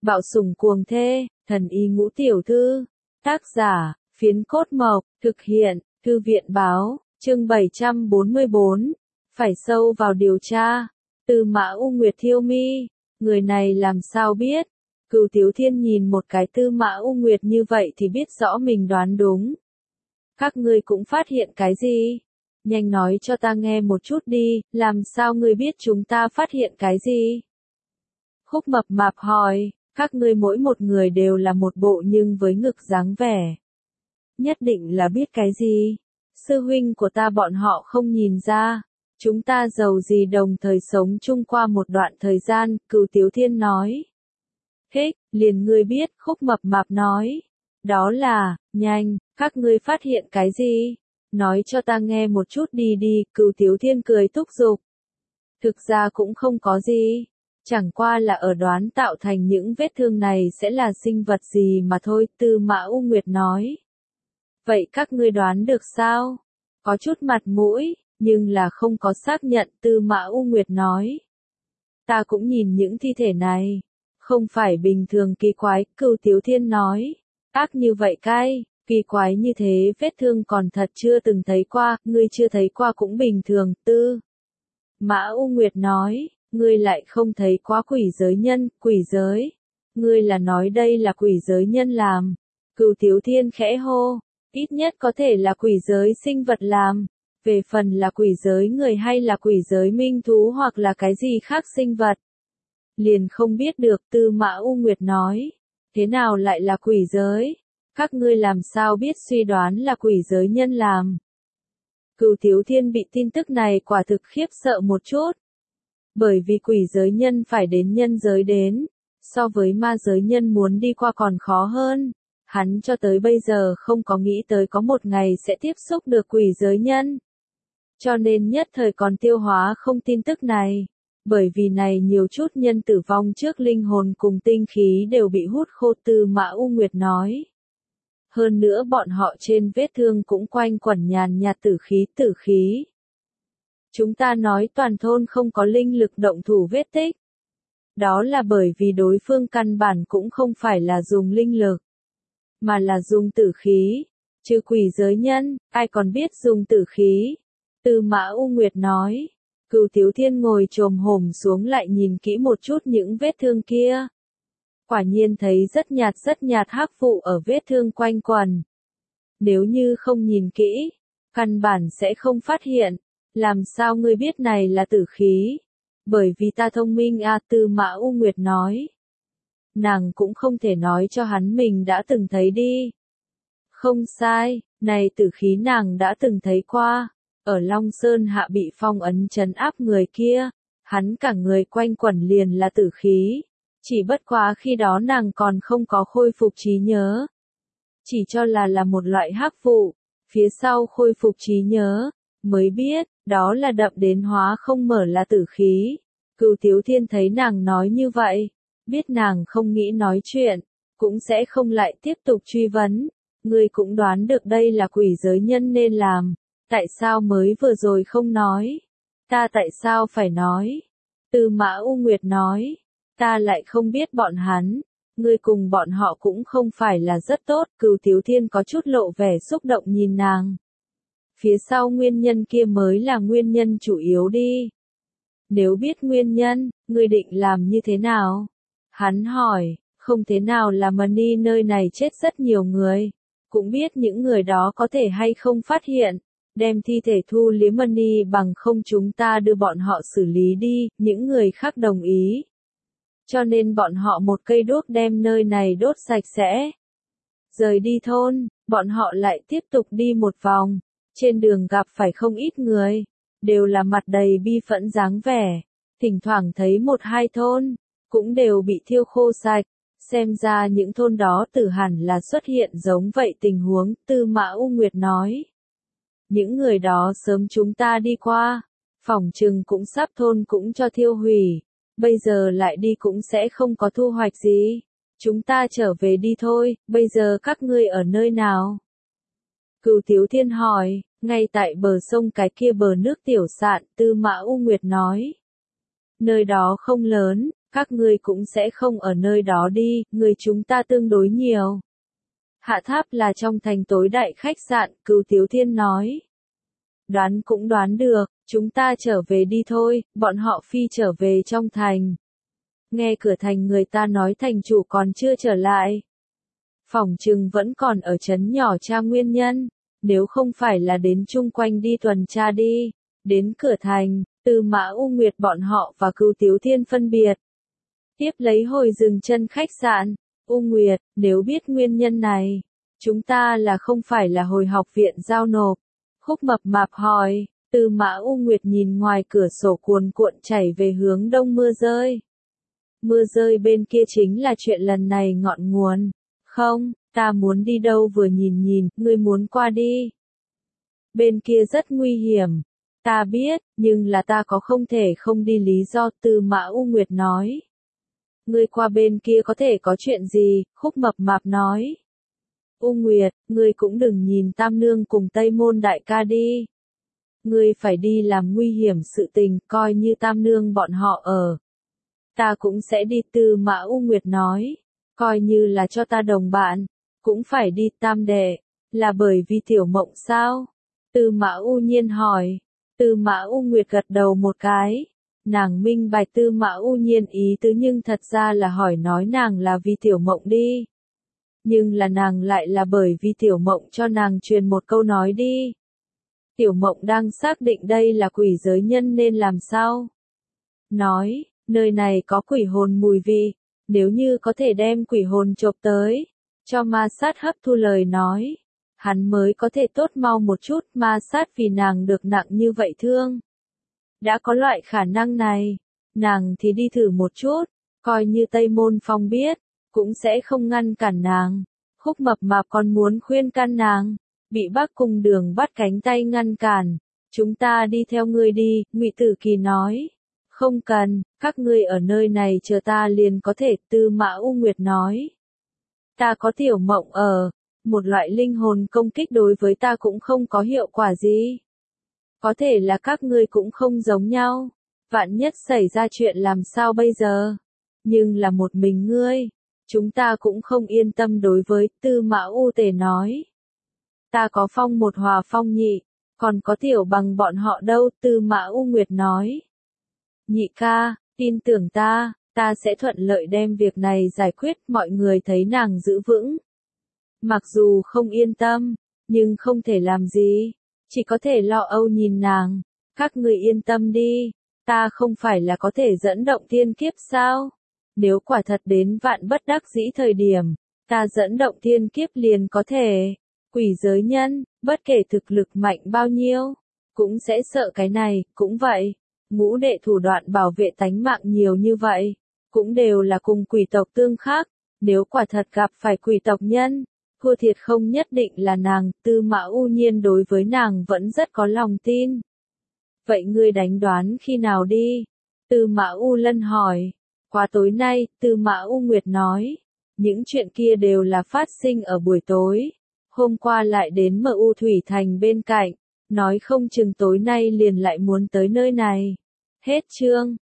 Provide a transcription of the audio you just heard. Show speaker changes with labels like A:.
A: Bạo sủng cuồng thê, thần y ngũ tiểu thư. Tác giả, Phiến Cốt Mộc, thực hiện, Thư viện báo, chương 744. Phải sâu vào điều tra. Tư Mã U Nguyệt thiêu mi, người này làm sao biết? Cửu Tiếu Thiên nhìn một cái Tư Mã U Nguyệt như vậy thì biết rõ mình đoán đúng. Các ngươi cũng phát hiện cái gì? Nhanh nói cho ta nghe một chút đi, làm sao ngươi biết chúng ta phát hiện cái gì? Khúc Mập Mạp hỏi, các ngươi mỗi một người đều là một bộ nhưng với ngực dáng vẻ. Nhất định là biết cái gì? Sư huynh của ta bọn họ không nhìn ra. Chúng ta giàu gì đồng thời sống chung qua một đoạn thời gian, Cửu Tiếu Thiên nói. Hích, liền ngươi biết, Khúc Mập Mạp nói. Đó là, nhanh, các ngươi phát hiện cái gì? Nói cho ta nghe một chút đi, Cửu Tiếu Thiên cười thúc giục. Thực ra cũng không có gì. Chẳng qua là ở đoán tạo thành những vết thương này sẽ là sinh vật gì mà thôi, Tư Mã U Nguyệt nói. Vậy các ngươi đoán được sao? Có chút mặt mũi, nhưng là không có xác nhận, Tư Mã U Nguyệt nói. Ta cũng nhìn những thi thể này. Không phải bình thường kỳ quái, Cửu Tiếu Thiên nói. Ác như vậy cay, kỳ quái như thế vết thương còn thật chưa từng thấy qua, ngươi chưa thấy qua cũng bình thường, Tư Mã U Nguyệt nói. Ngươi lại không thấy quá quỷ giới nhân, quỷ giới. Ngươi là nói đây là quỷ giới nhân làm. Cửu Tiếu Thiên khẽ hô, ít nhất có thể là quỷ giới sinh vật làm. Về phần là quỷ giới người hay là quỷ giới minh thú hoặc là cái gì khác sinh vật. Liền không biết được, Tư Mã U Nguyệt nói. Thế nào lại là quỷ giới? Các ngươi làm sao biết suy đoán là quỷ giới nhân làm? Cửu Tiếu Thiên bị tin tức này quả thực khiếp sợ một chút. Bởi vì quỷ giới nhân phải đến nhân giới đến, so với ma giới nhân muốn đi qua còn khó hơn. Hắn cho tới bây giờ không có nghĩ tới có một ngày sẽ tiếp xúc được quỷ giới nhân. Cho nên nhất thời còn tiêu hóa không tin tức này. Bởi vì này nhiều chút nhân tử vong trước linh hồn cùng tinh khí đều bị hút khô, Tư Mã U Nguyệt nói. Hơn nữa bọn họ trên vết thương cũng quanh quẩn nhàn nhạt tử khí. Chúng ta nói toàn thôn không có linh lực động thủ vết tích. Đó là bởi vì đối phương căn bản cũng không phải là dùng linh lực, mà là dùng tử khí. Trừ quỷ giới nhân, ai còn biết dùng tử khí? Tư Mã U Nguyệt nói. Cửu Tiếu Thiên ngồi chồm hổm xuống lại nhìn kỹ một chút những vết thương kia. Quả nhiên thấy rất nhạt hắc vụ ở vết thương quanh quần. Nếu như không nhìn kỹ, căn bản sẽ không phát hiện. Làm sao ngươi biết này là tử khí? Bởi vì ta thông minh a, Tư Mã U Nguyệt nói. Nàng cũng không thể nói cho hắn mình đã từng thấy đi. Không sai, này tử khí nàng đã từng thấy qua. Ở Long Sơn hạ bị phong ấn trấn áp người kia, hắn cả người quanh quẩn liền là tử khí. Chỉ bất quá khi đó nàng còn không có khôi phục trí nhớ. Chỉ cho là một loại hắc vụ, phía sau khôi phục trí nhớ, mới biết, đó là đậm đến hóa không mở là tử khí. Cửu Tiếu Thiên thấy nàng nói như vậy, biết nàng không nghĩ nói chuyện, cũng sẽ không lại tiếp tục truy vấn. Ngươi cũng đoán được đây là quỷ giới nhân nên làm, tại sao mới vừa rồi không nói? Ta tại sao phải nói? Tư Mã U Nguyệt nói, ta lại không biết bọn hắn, ngươi cùng bọn họ cũng không phải là rất tốt. Cửu Tiếu Thiên có chút lộ vẻ xúc động nhìn nàng. Phía sau nguyên nhân kia mới là nguyên nhân chủ yếu đi. Nếu biết nguyên nhân, ngươi định làm như thế nào? Hắn hỏi, không thế nào là Mani nơi này chết rất nhiều người. Cũng biết những người đó có thể hay không phát hiện. Đem thi thể thu liếm Mani bằng không chúng ta đưa bọn họ xử lý đi, những người khác đồng ý. Cho nên bọn họ một cây đuốc đem nơi này đốt sạch sẽ. Rời đi thôn, bọn họ lại tiếp tục đi một vòng. Trên đường gặp phải không ít người, đều là mặt đầy bi phẫn dáng vẻ, thỉnh thoảng thấy một hai thôn, cũng đều bị thiêu khô sạch, xem ra những thôn đó tử hẳn là xuất hiện giống vậy tình huống, Tư Mã U Nguyệt nói. Những người đó sớm chúng ta đi qua, phỏng chừng cũng sắp thôn cũng cho thiêu hủy, bây giờ lại đi cũng sẽ không có thu hoạch gì, chúng ta trở về đi thôi, bây giờ các ngươi ở nơi nào? Cửu Tiếu Thiên hỏi, ngay tại bờ sông cái kia bờ nước tiểu sạn, Tư Mã U Nguyệt nói. Nơi đó không lớn, Các ngươi cũng sẽ không ở nơi đó đi, người chúng ta tương đối nhiều. Hạ Tháp là trong thành tối đại khách sạn, Cửu Tiếu Thiên nói. Đoán cũng đoán được, chúng ta trở về đi thôi, bọn họ phi trở về trong thành. Nghe cửa thành người ta nói thành chủ còn chưa trở lại. Phỏng chừng vẫn còn ở trấn nhỏ tra nguyên nhân, nếu không phải là đến chung quanh đi tuần tra đi. Đến cửa thành, Tư Mã U Nguyệt bọn họ và Cửu Tiếu Thiên phân biệt. Tiếp lấy hồi dừng chân khách sạn, U Nguyệt, nếu biết nguyên nhân này, chúng ta là không phải là hồi học viện giao nộp. Khúc Mập Mạp hỏi, Tư Mã U Nguyệt nhìn ngoài cửa sổ cuồn cuộn chảy về hướng đông mưa rơi. Mưa rơi bên kia chính là chuyện lần này ngọn nguồn. Không, ta muốn đi đâu vừa nhìn nhìn, ngươi muốn qua đi. Bên kia rất nguy hiểm. Ta biết, nhưng là ta có không thể không đi lý do, Tư Mã U Nguyệt nói. Ngươi qua bên kia có thể có chuyện gì, Khúc Mập Mạp nói. U Nguyệt, ngươi cũng đừng nhìn Tam Nương cùng Tây Môn đại ca đi. Ngươi phải đi làm nguy hiểm sự tình, coi như Tam Nương bọn họ ở. Ta cũng sẽ đi, Tư Mã U Nguyệt nói. Coi như là cho ta đồng bạn, cũng phải đi. Tam đệ, là bởi vì Tiểu Mộng sao? Tư Mã U Nhiên hỏi. Tư Mã U Nguyệt gật đầu một cái. Nàng minh bạch Tư Mã U Nhiên ý tứ, nhưng thật ra là hỏi nói nàng là vì Tiểu Mộng đi. Nhưng là nàng lại là bởi vì Tiểu Mộng cho nàng truyền một câu nói đi. Tiểu Mộng đang xác định đây là quỷ giới nhân nên làm sao? Nói, nơi này có quỷ hồn mùi vị, nếu như có thể đem quỷ hồn chộp tới, cho ma sát hấp thu lời nói, hắn mới có thể tốt mau một chút. Ma sát vì nàng được nặng như vậy thương. Đã có loại khả năng này, nàng thì đi thử một chút, coi như Tây Môn Phong biết, cũng sẽ không ngăn cản nàng. Khúc Mập Mạp còn muốn khuyên can nàng, bị Bắc Cung Đường bắt cánh tay ngăn cản. Chúng ta đi theo ngươi đi, Ngụy Tử Kỳ nói. Không cần, các ngươi ở nơi này chờ ta liền có thể, Tư Mã U Nguyệt nói. Ta có Tiểu Mộng ở, một loại linh hồn công kích đối với ta cũng không có hiệu quả gì. Có thể là các ngươi cũng không giống nhau, vạn nhất xảy ra chuyện làm sao bây giờ? Nhưng là một mình ngươi, chúng ta cũng không yên tâm đối với, Tư Mã U Tề nói. Ta có Phong một Hòa Phong nhị, còn có Tiểu Bằng bọn họ đâu, Tư Mã U Nguyệt nói. Nhị ca, tin tưởng ta sẽ thuận lợi đem việc này giải quyết. Mọi người thấy nàng giữ vững. Mặc dù không yên tâm, nhưng không thể làm gì, chỉ có thể lo âu nhìn nàng. Các người yên tâm đi, ta không phải là có thể dẫn động thiên kiếp sao? Nếu quả thật đến vạn bất đắc dĩ thời điểm, ta dẫn động thiên kiếp liền có thể. Quỷ giới nhân, bất kể thực lực mạnh bao nhiêu, cũng sẽ sợ cái này. Cũng vậy, ngũ đệ thủ đoạn bảo vệ tánh mạng nhiều như vậy, cũng đều là cùng quỷ tộc tương khắc. Nếu quả thật gặp phải quỷ tộc nhân, thua thiệt không nhất định là nàng. Tư Mã U Nhiên đối với nàng vẫn rất có lòng tin. Vậy ngươi đánh đoán khi nào đi? Tư Mã U Lân hỏi. Qua tối nay, Tư Mã U Nguyệt nói. Những chuyện kia đều là phát sinh ở buổi tối. Hôm qua lại đến MU Thủy Thành bên cạnh, nói không chừng tối nay liền lại muốn tới nơi này. Hết chương.